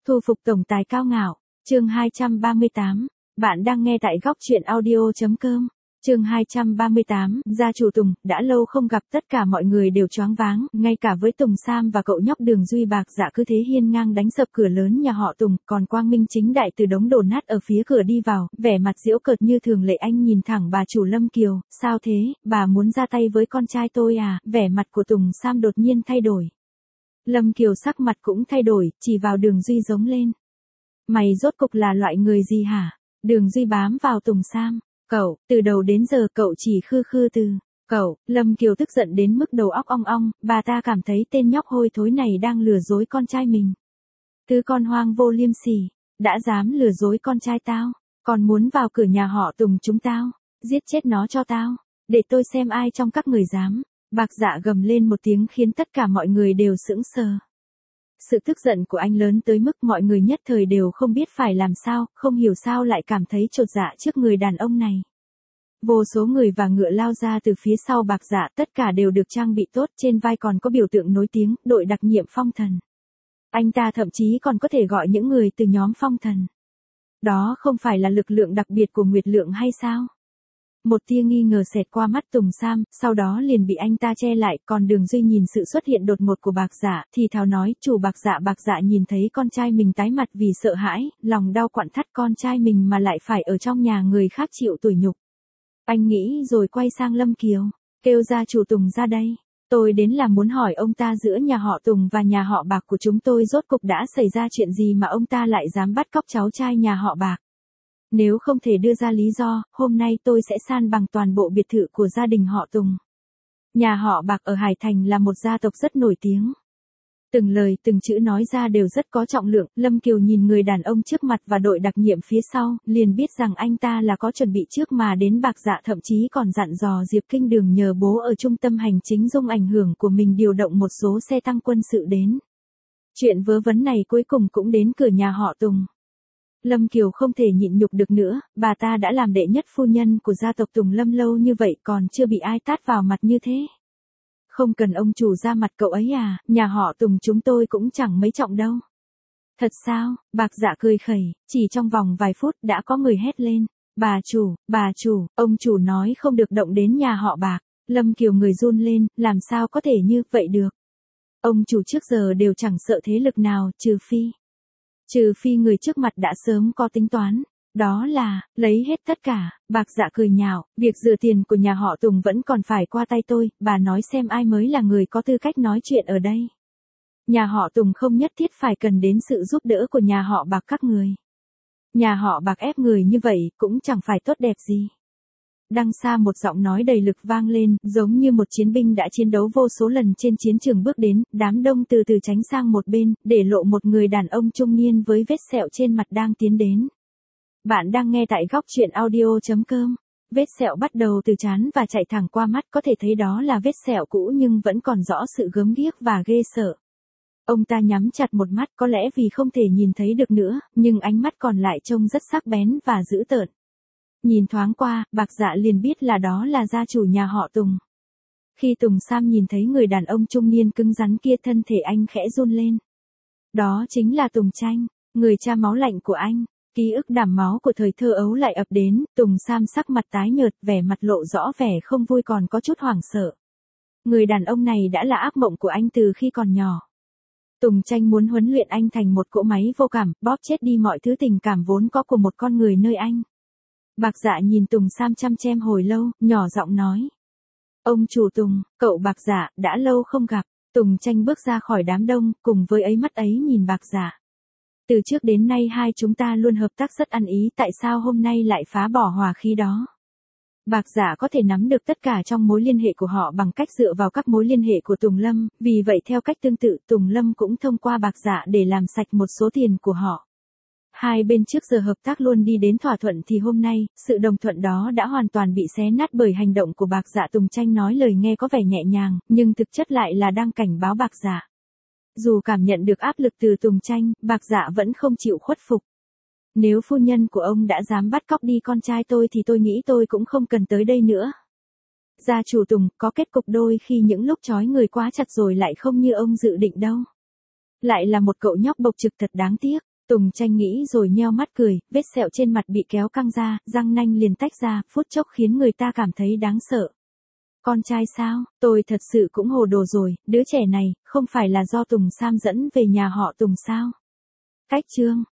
Thu phục tổng tài cao ngạo, chương 238, bạn đang nghe tại góc truyện audio.com. Chương 238, gia chủ Tùng, đã lâu không gặp, tất cả mọi người đều choáng váng, ngay cả với Tùng Sam và cậu nhóc Đường Duy Bạc Dạ cứ thế hiên ngang đánh sập cửa lớn nhà họ Tùng, còn quang minh chính đại từ đống đổ nát ở phía cửa đi vào, vẻ mặt giễu cợt như thường lệ. Anh nhìn thẳng bà chủ Lâm Kiều, sao thế, bà muốn ra tay với con trai tôi à? Vẻ mặt của Tùng Sam đột nhiên thay đổi. Lâm Kiều sắc mặt cũng thay đổi, chỉ vào Đường Duy giống lên. Mày rốt cục là loại người gì hả? Đường Duy bám vào Tùng Sam. Cậu, từ đầu đến giờ cậu chỉ khư khư từ. Cậu, Lâm Kiều tức giận đến mức đầu óc ong ong, bà ta cảm thấy tên nhóc hôi thối này đang lừa dối con trai mình. Thứ con hoang vô liêm sỉ, đã dám lừa dối con trai tao, còn muốn vào cửa nhà họ Tùng chúng tao, giết chết nó cho tao, để tôi xem ai trong các người dám. Bạc Dạ gầm lên một tiếng khiến tất cả mọi người đều sững sờ. Sự tức giận của anh lớn tới mức mọi người nhất thời đều không biết phải làm sao, không hiểu sao lại cảm thấy chột dạ trước người đàn ông này. Vô số người và ngựa lao ra từ phía sau Bạc Dạ, tất cả đều được trang bị tốt, trên vai còn có biểu tượng nối tiếng, đội đặc nhiệm phong thần. Anh ta thậm chí còn có thể gọi những người từ nhóm phong thần. Đó không phải là lực lượng đặc biệt của Nguyệt Lượng hay sao? Một tia nghi ngờ xẹt qua mắt Tùng Sam, sau đó liền bị anh ta che lại, còn Đường Duy nhìn sự xuất hiện đột ngột của Bạc Dạ, thì thào nói, chủ Bạc Dạ nhìn thấy con trai mình tái mặt vì sợ hãi, lòng đau quặn thắt, con trai mình mà lại phải ở trong nhà người khác chịu tủi nhục. Anh nghĩ rồi quay sang Lâm Kiều, kêu gia chủ Tùng ra đây. Tôi đến là muốn hỏi ông ta giữa nhà họ Tùng và nhà họ Bạc của chúng tôi rốt cục đã xảy ra chuyện gì mà ông ta lại dám bắt cóc cháu trai nhà họ Bạc. Nếu không thể đưa ra lý do, hôm nay tôi sẽ san bằng toàn bộ biệt thự của gia đình họ Tùng. Nhà họ Bạc ở Hải Thành là một gia tộc rất nổi tiếng. Từng lời từng chữ nói ra đều rất có trọng lượng. Lâm Kiều nhìn người đàn ông trước mặt và đội đặc nhiệm phía sau, liền biết rằng anh ta là có chuẩn bị trước mà đến. Bạc Dạ thậm chí còn dặn dò Diệp Kinh Đường nhờ bố ở trung tâm hành chính dung ảnh hưởng của mình điều động một số xe tăng quân sự đến. Chuyện vớ vẩn này cuối cùng cũng đến cửa nhà họ Tùng. Lâm Kiều không thể nhịn nhục được nữa, bà ta đã làm đệ nhất phu nhân của gia tộc Tùng Lâm lâu như vậy còn chưa bị ai tát vào mặt như thế. Không cần ông chủ ra mặt cậu ấy à, nhà họ Tùng chúng tôi cũng chẳng mấy trọng đâu. Thật sao? Bạc Dạ cười khẩy, chỉ trong vòng vài phút đã có người hét lên. Bà chủ, ông chủ nói không được động đến nhà họ Bạc. Lâm Kiều người run lên, làm sao có thể như vậy được. Ông chủ trước giờ đều chẳng sợ thế lực nào, trừ phi người trước mặt đã sớm có tính toán, đó là, lấy hết tất cả. Bạc Dạ cười nhạo, việc rửa tiền của nhà họ Tùng vẫn còn phải qua tay tôi, bà nói xem ai mới là người có tư cách nói chuyện ở đây. Nhà họ Tùng không nhất thiết phải cần đến sự giúp đỡ của nhà họ Bạc các người. Nhà họ Bạc ép người như vậy, cũng chẳng phải tốt đẹp gì. Đằng xa một giọng nói đầy lực vang lên, giống như một chiến binh đã chiến đấu vô số lần trên chiến trường bước đến, đám đông từ từ tránh sang một bên, để lộ một người đàn ông trung niên với vết sẹo trên mặt đang tiến đến. Bạn đang nghe tại góc truyện audio.com. Vết sẹo bắt đầu từ trán và chạy thẳng qua mắt, có thể thấy đó là vết sẹo cũ nhưng vẫn còn rõ sự gớm ghiếc và ghê sợ. Ông ta nhắm chặt một mắt, có lẽ vì không thể nhìn thấy được nữa, nhưng ánh mắt còn lại trông rất sắc bén và dữ tợn. Nhìn thoáng qua, Bạc Dạ liền biết là đó là gia chủ nhà họ Tùng. Khi Tùng Sam nhìn thấy người đàn ông trung niên cứng rắn kia, thân thể anh khẽ run lên. Đó chính là Tùng Tranh, người cha máu lạnh của anh. Ký ức đẫm máu của thời thơ ấu lại ập đến, Tùng Sam sắc mặt tái nhợt, vẻ mặt lộ rõ vẻ không vui còn có chút hoảng sợ. Người đàn ông này đã là ác mộng của anh từ khi còn nhỏ. Tùng Tranh muốn huấn luyện anh thành một cỗ máy vô cảm, bóp chết đi mọi thứ tình cảm vốn có của một con người nơi anh. Bạc Dạ nhìn Tùng Sam chăm chăm hồi lâu, nhỏ giọng nói. Ông chủ Tùng, cậu Bạc Dạ, đã lâu không gặp. Tùng Tranh bước ra khỏi đám đông, cùng với ấy mắt ấy nhìn Bạc Dạ. Từ trước đến nay hai chúng ta luôn hợp tác rất ăn ý, tại sao hôm nay lại phá bỏ hòa khí đó? Bạc Dạ có thể nắm được tất cả trong mối liên hệ của họ bằng cách dựa vào các mối liên hệ của Tùng Lâm, vì vậy theo cách tương tự Tùng Lâm cũng thông qua Bạc Dạ để làm sạch một số tiền của họ. Hai bên trước giờ hợp tác luôn đi đến thỏa thuận thì hôm nay, sự đồng thuận đó đã hoàn toàn bị xé nát bởi hành động của Bạc Dạ. Tùng Tranh nói lời nghe có vẻ nhẹ nhàng, nhưng thực chất lại là đang cảnh báo Bạc Dạ. Dù cảm nhận được áp lực từ Tùng Tranh, Bạc Dạ vẫn không chịu khuất phục. Nếu phu nhân của ông đã dám bắt cóc đi con trai tôi thì tôi nghĩ tôi cũng không cần tới đây nữa. Gia chủ Tùng, có kết cục đôi khi những lúc trói người quá chặt rồi lại không như ông dự định đâu. Lại là một cậu nhóc bộc trực thật đáng tiếc. Tùng Tranh nghĩ rồi nheo mắt cười, vết sẹo trên mặt bị kéo căng ra, răng nanh liền tách ra, phút chốc khiến người ta cảm thấy đáng sợ. Con trai sao, tôi thật sự cũng hồ đồ rồi, đứa trẻ này, không phải là do Tùng Sam dẫn về nhà họ Tùng sao? Cách chương.